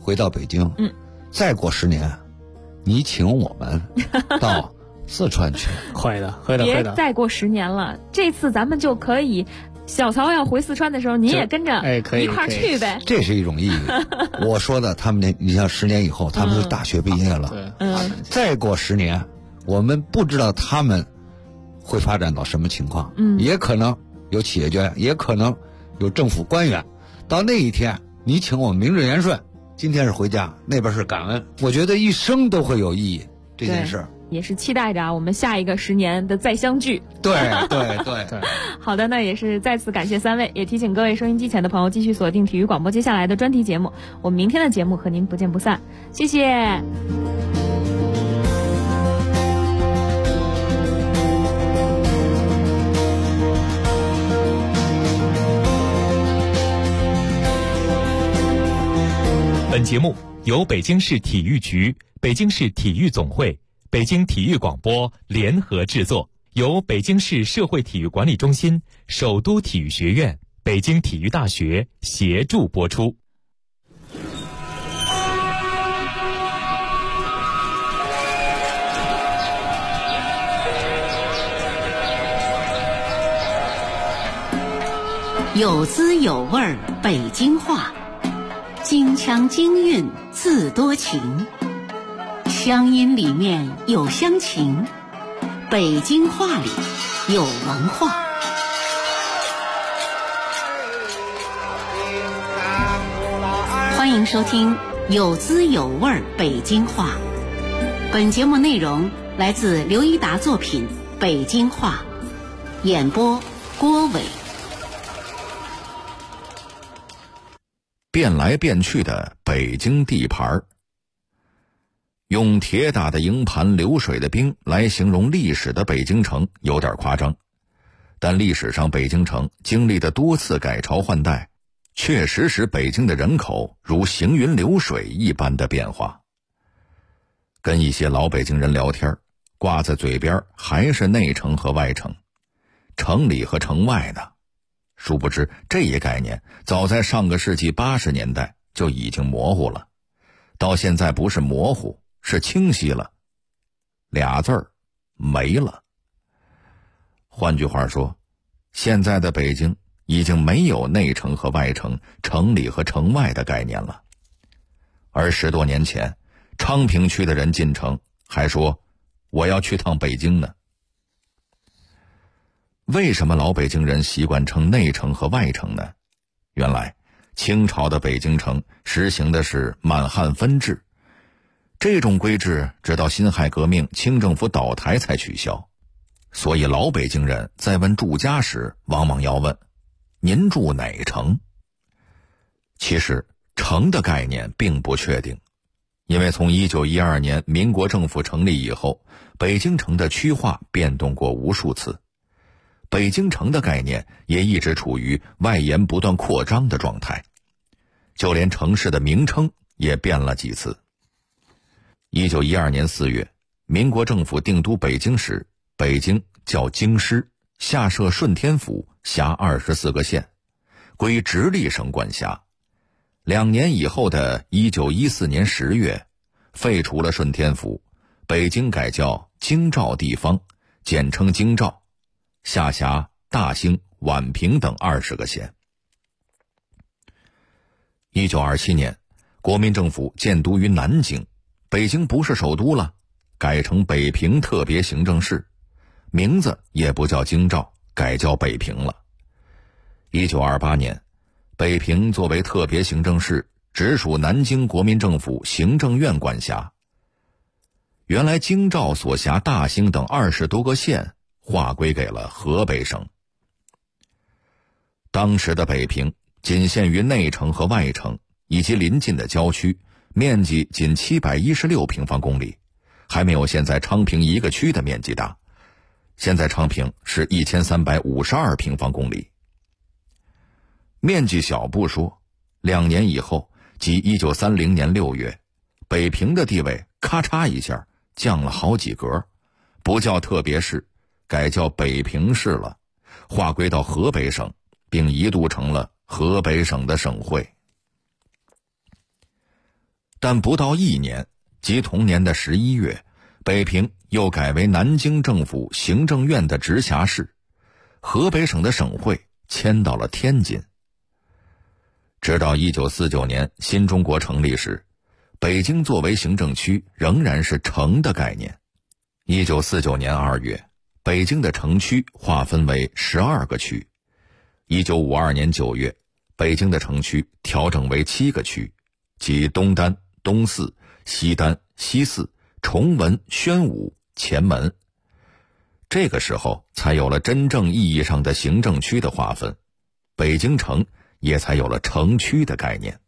回到北京，再过10年，你请我们到四川去。 会的。 别再过10年了，这次咱们就可以。小曹要回四川的时候，你也跟着一块儿去呗。 这是一种意义。我说的，他们你像10年以后，他们是大学毕业了，再过10年，我们不知道他们会发展到什么情况，也可能有企业家，也可能有政府官员。到那一天，你请我们名正言顺，今天是回家，那边是感恩，我觉得一生都会有意义这件事。 也是期待着我们下一个10年的再相聚。 对。 好的，那也是再次感谢3位，也提醒各位收音机前的朋友继续锁定体育广播接下来的专题节目。我们明天的节目和您不见不散，谢谢。 本节目由北京市体育局、北京市体育总会、北京体育广播联合制作，由北京市社会体育管理中心、首都体育学院、北京体育大学协助播出。 有滋有味儿北京话，京腔京韵字多情，乡音里面有乡情，北京话里有文化。欢迎收听有滋有味儿北京话。本节目内容来自刘一达作品《北京话》，演播郭伟。 变来变去的北京地盘，用铁打的营盘流水的兵来形容历史的北京城有点夸张，但历史上北京城经历的多次改朝换代，确实使北京的人口如行云流水一般的变化。跟一些老北京人聊天，挂在嘴边还是内城和外城，城里和城外呢。殊不知这一概念早在上个世纪80年代就已经模糊了，到现在不是模糊，是清晰了，俩字儿没了。换句话说，现在的北京已经没有内城和外城、城里和城外的概念了。而10多年前，昌平区的人进城还说我要去趟北京呢。为什么老北京人习惯称内城和外城呢？原来清朝的北京城实行的是满汉分治，这种规制直到辛亥革命清政府倒台才取消。所以老北京人在问住家时往往要问您住哪城。其实城的概念并不确定，因为从1912年民国政府成立以后，北京城的区划变动过无数次，北京城的概念也一直处于外延不断扩张的状态，就连城市的名称也变了几次。1912年4月，民国政府定都北京时，北京叫京师，下设顺天府，辖24个县，归直隶省管辖。2年以后的1914年10月，废除了顺天府，北京改叫京兆地方，简称京兆，下辖大兴、宛平等20个县。1927年，国民政府建都于南京，北京不是首都了，改成北平特别行政市，名字也不叫京兆，改叫北平了。1928年，北平作为特别行政市，直属南京国民政府行政院管辖。原来京兆所辖大兴等20多个县划归给了河北省。当时的北平仅限于内城和外城以及邻近的郊区，面积仅716平方公里，还没有现在昌平一个区的面积大。现在昌平是1352平方公里。面积小不说，2年以后，即1930年6月，北平的地位咔嚓一下降了好几格，不叫特别市，改叫北平市了，划归到河北省，并一度成了河北省的省会。 但不到1年，即同年的11月，北平又改为南京政府行政院的直辖市，河北省的省会迁到了天津。直到1949年新中国成立时，北京作为行政区仍然是城的概念。1949年2月，北京的城区划分为12个区。1952年9月，北京的城区调整为7个区，即东单、东四、西单、西四、崇文、宣武、前门。这个时候才有了真正意义上的行政区的划分，北京城也才有了城区的概念。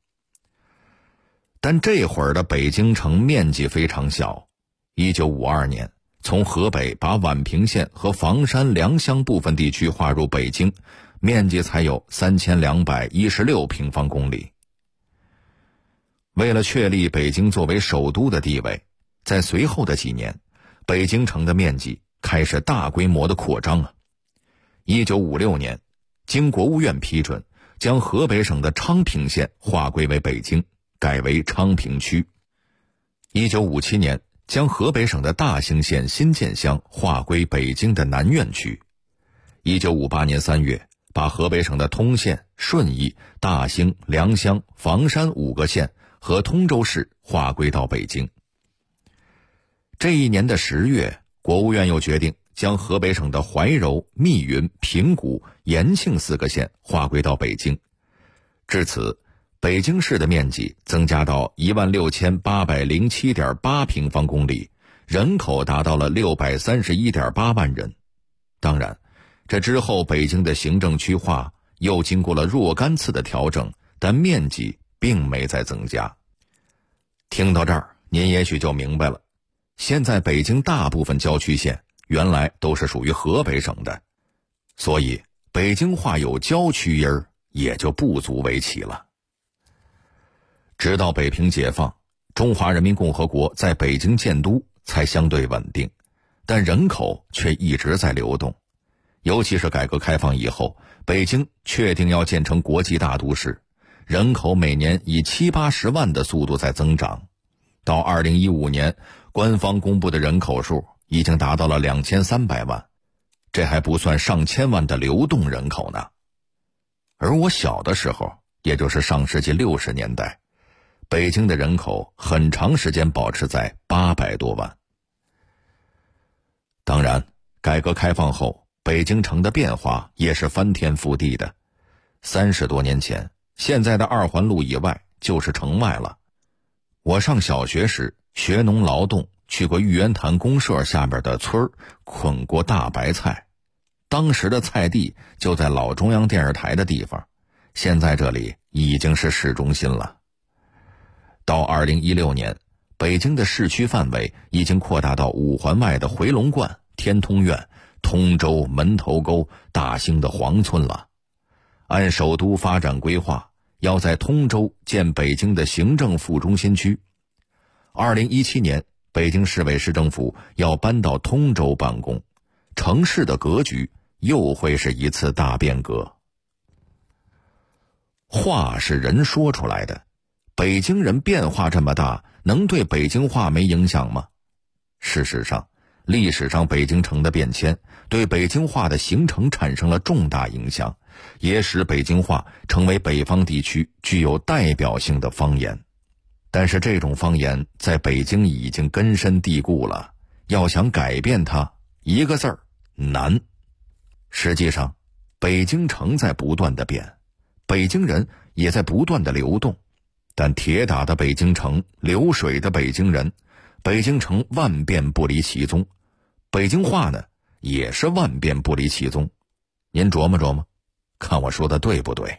但这会儿的北京城面积非常小。1952年，从河北把宛平县和房山、良乡部分地区划入北京，面积才有3216平方公里。为了确立北京作为首都的地位，在随后的几年，北京城的面积开始大规模的扩张。1956年，经国务院批准，将河北省的昌平县划归为北京，改为昌平区。1957年，将河北省的大兴县新建乡划归北京的南苑区。1958年3月，把河北省的通县、顺义、大兴、良乡、房山5个县和通州市划归到北京。这一年的10月，国务院又决定将河北省的怀柔、密云、平谷、延庆4个县划归到北京。至此，北京市的面积增加到16807.8平方公里，人口达到了631.8万人。当然，这之后北京的行政区划又经过了若干次的调整，但面积并没再增加。听到这儿，您也许就明白了，现在北京大部分郊区县原来都是属于河北省的，所以北京话有郊区音儿也就不足为奇了。直到北平解放，中华人民共和国在北京建都才相对稳定，但人口却一直在流动。尤其是改革开放以后，北京确定要建成国际大都市，人口每年以70-80万的速度在增长。到2015年，官方公布的人口数已经达到了2300万，这还不算上千万的流动人口呢。而我小的时候，也就是上世纪60年代，北京的人口很长时间保持在800多万。当然，改革开放后，北京城的变化也是翻天覆地的。30多年前，现在的2环路以外就是城外了。我上小学时学农劳动，去过玉渊潭公社下边的村儿，捆过大白菜。当时的菜地就在老中央电视台的地方，现在这里已经是市中心了。到2016年，北京的市区范围已经扩大到5环外的回龙观、天通苑、通州、门头沟、大兴的黄村了。按首都发展规划，要在通州建北京的行政副中心区。2017年，北京市委市政府要搬到通州办公，城市的格局又会是一次大变革。话是人说出来的，北京人变化这么大，能对北京话没影响吗？事实上，历史上北京城的变迁对北京话的形成产生了重大影响，也使北京话成为北方地区具有代表性的方言。但是这种方言在北京已经根深蒂固了，要想改变它，一个字儿，难。实际上，北京城在不断的变，北京人也在不断的流动，但铁打的北京城，流水的北京人，北京城万变不离其宗，北京话呢，也是万变不离其宗。您琢磨琢磨，看我说的对不对？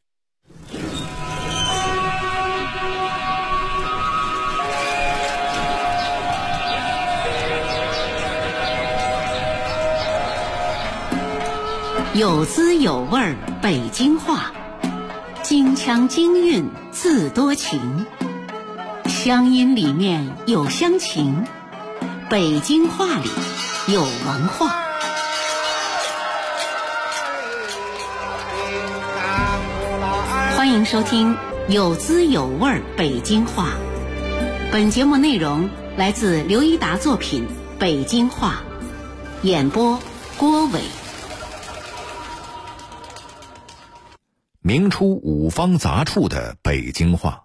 有滋有味儿北京话，京腔京韵自多情，乡音里面有乡情，北京话里有文化。欢迎收听有滋有味北京话。本节目内容来自刘一达作品《北京话》，演播郭伟。 明初五方杂处的北京话。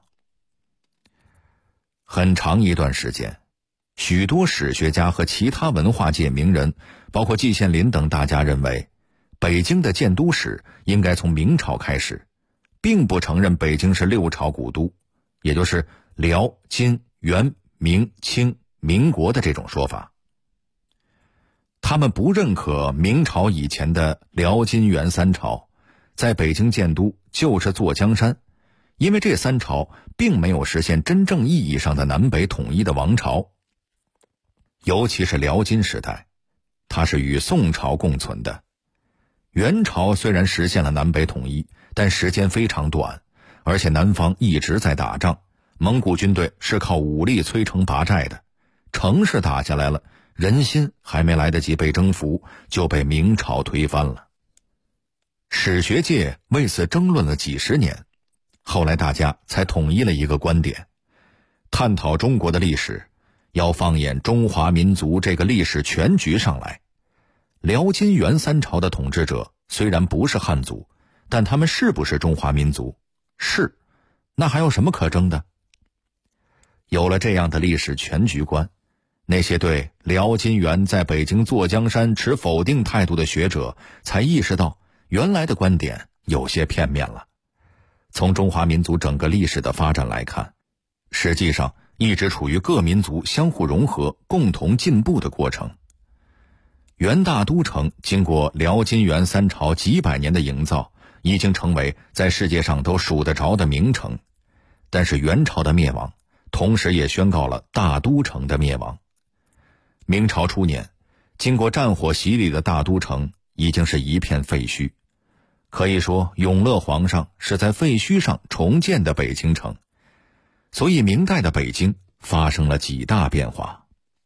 很长一段时间，许多史学家和其他文化界名人，包括季羡林等大家认为，北京的建都史应该从明朝开始，并不承认北京是六朝古都，也就是辽、金、元、明、清、民国的这种说法。他们不认可明朝以前的辽、金、元三朝在北京建都就是坐江山，因为这三朝并没有实现真正意义上的南北统一的王朝。尤其是辽金时代，它是与宋朝共存的。元朝虽然实现了南北统一，但时间非常短，而且南方一直在打仗，蒙古军队是靠武力摧城拔寨的，城市打下来了，人心还没来得及被征服，就被明朝推翻了。史学界为此争论了几十年，后来大家才统一了一个观点：探讨中国的历史，要放眼中华民族这个历史全局上来。辽金元三朝的统治者虽然不是汉族，但他们是不是中华民族？是，那还有什么可争的？有了这样的历史全局观，那些对辽金元在北京坐江山持否定态度的学者才意识到，原来的观点有些片面了。从中华民族整个历史的发展来看，实际上一直处于各民族相互融合、共同进步的过程。元大都城经过辽金元三朝几百年的营造，已经成为在世界上都数得着的名城。但是元朝的灭亡，同时也宣告了大都城的灭亡。明朝初年，经过战火洗礼的大都城已经是一片废墟。可以说，永乐皇上是在废墟上重建的北京城。所以明代的北京发生了几大变化。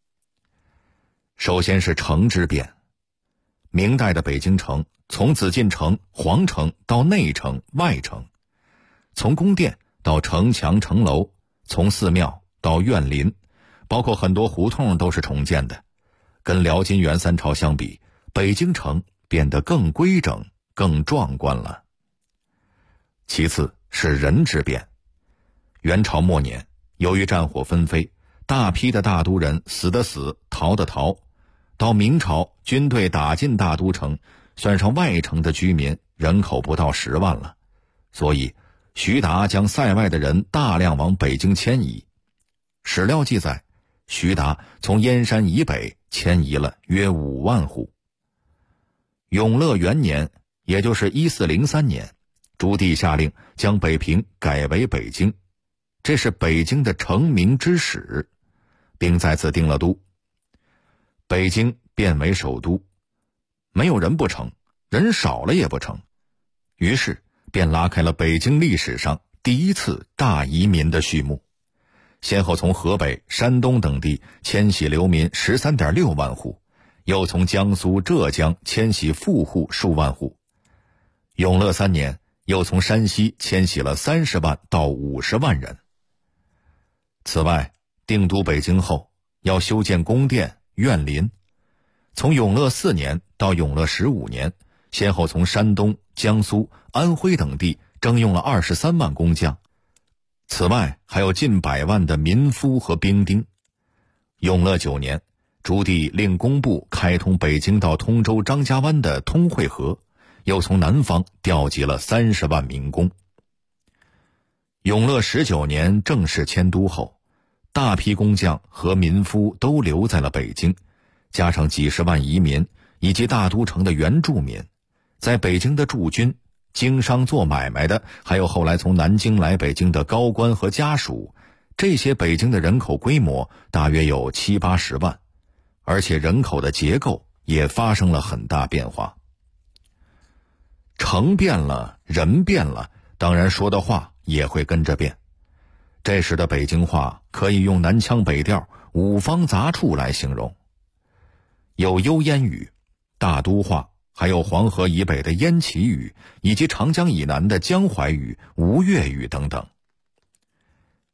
首先是城之变。明代的北京城从紫禁城、皇城到内城、外城，从宫殿到城墙、城楼，从寺庙到院林，包括很多胡同都是重建的。跟辽金元三朝相比，北京城变得更规整、更壮观了。其次是人之变。元朝末年，由于战火纷飞，大批的大都人死的死，逃的逃。到明朝，军队打进大都城，算上外城的居民，人口不到10万了。所以徐达将塞外的人大量往北京迁移。史料记载，徐达从燕山以北迁移了约5万户。永乐元年，也就是1403年，朱棣下令将北平改为北京，这是北京的成名之始，并在此定了都。北京变为首都，没有人不成，人少了也不成，于是便拉开了北京历史上第一次大移民的序幕，先后从河北、山东等地迁徙流民 13.6 万户，又从江苏、浙江迁徙富户数万户。永乐3年，又从山西迁徙了30万到50万人。此外，定都北京后，要修建宫殿、院林。从永乐4年到永乐15年，先后从山东、江苏、安徽等地征用了23万工匠。此外，还有近100万的民夫和兵丁。永乐9年，朱棣令工部开通北京到通州张家湾的通惠河，又从南方调集了30万民工。永乐19年正式迁都后，大批工匠和民夫都留在了北京，加上几十万移民以及大都城的原住民，在北京的驻军、经商做买卖的，还有后来从南京来北京的高官和家属，这些北京的人口规模大约有70-80万，而且人口的结构也发生了很大变化。城变了，人变了，当然说的话也会跟着变。这时的北京话可以用南腔北调、五方杂处来形容，有幽燕语、大都话，还有黄河以北的燕齐语，以及长江以南的江淮语、吴越语等等。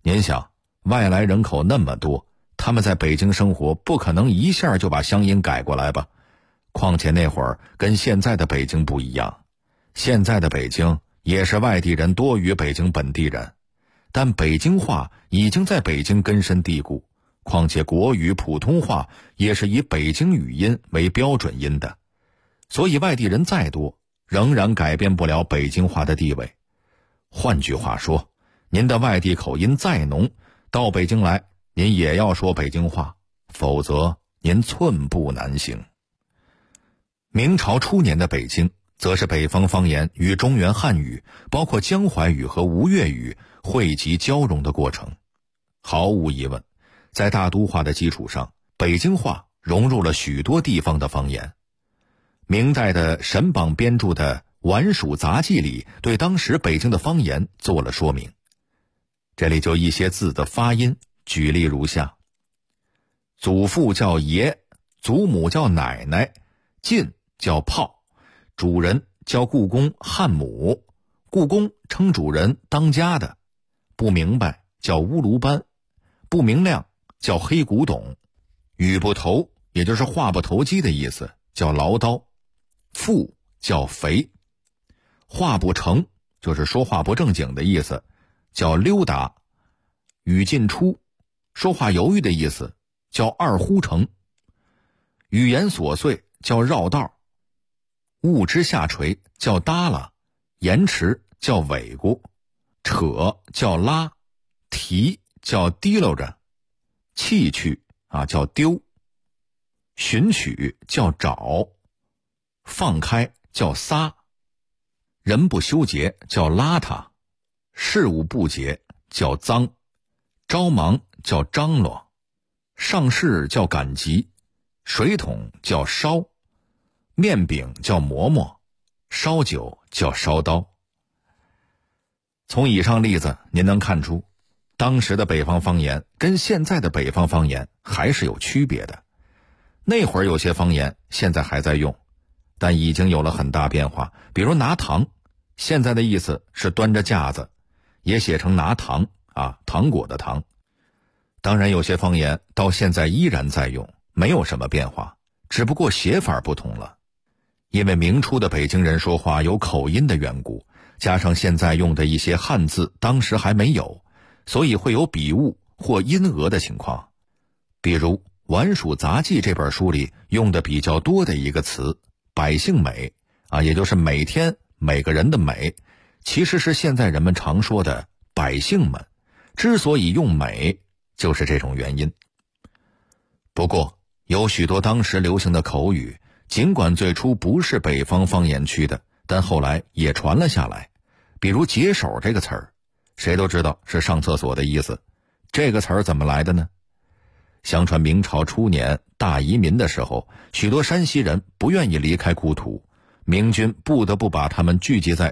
您想，外来人口那么多，他们在北京生活，不可能一下就把乡音改过来吧？况且那会儿跟现在的北京不一样，现在的北京也是外地人多于北京本地人，但北京话已经在北京根深蒂固，况且国语普通话也是以北京语音为标准音的，所以外地人再多，仍然改变不了北京话的地位。换句话说，您的外地口音再浓，到北京来您也要说北京话，否则您寸步难行。明朝初年的北京，则是北方方言与中原汉语，包括江淮语和吴越语汇集交融的过程。毫无疑问，在大都话的基础上，北京话融入了许多地方的方言。明代的沈榜编著的《宛署杂记》里对当时北京的方言做了说明。这里就一些字的发音举例如下：祖父叫爷，祖母叫奶奶，晋叫炮，主人叫故宫汉母，故宫称主人当家的，不明白叫乌卢班，不明亮叫黑古董，语不投也就是话不投机的意思，叫唠叨，富叫肥，话不成就是说话不正经的意思，叫溜达，语进出说话犹豫的意思，叫二呼成，语言琐碎叫绕道，物之下垂叫耷拉，延迟叫尾咕，扯叫拉，提叫提溜着，弃去叫丢，寻取叫找，放开叫撒，人不修洁叫邋遢，事务不洁叫脏，着忙叫张罗，上事叫赶集，水桶叫烧，面饼叫馍馍，烧酒叫烧刀。从以上例子您能看出，当时的北方方言跟现在的北方方言还是有区别的。那会儿有些方言现在还在用，但已经有了很大变化。比如拿糖，现在的意思是端着架子，也写成拿糖糖果的糖。当然有些方言到现在依然在用，没有什么变化，只不过写法不同了。因为明初的北京人说话有口音的缘故，加上现在用的一些汉字当时还没有，所以会有笔误或音讹的情况。比如《宛署杂记》这本书里用的比较多的一个词百姓美也就是每天每个人的美，其实是现在人们常说的百姓们，之所以用美就是这种原因。不过有许多当时流行的口语，尽管最初不是北方方言区的，但后来也传了下来。比如解手这个词儿，谁都知道是上厕所的意思，这个词儿怎么来的呢？相传明朝初年大移民的时候，许多山西人不愿意离开故土，明军不得不把他们聚集在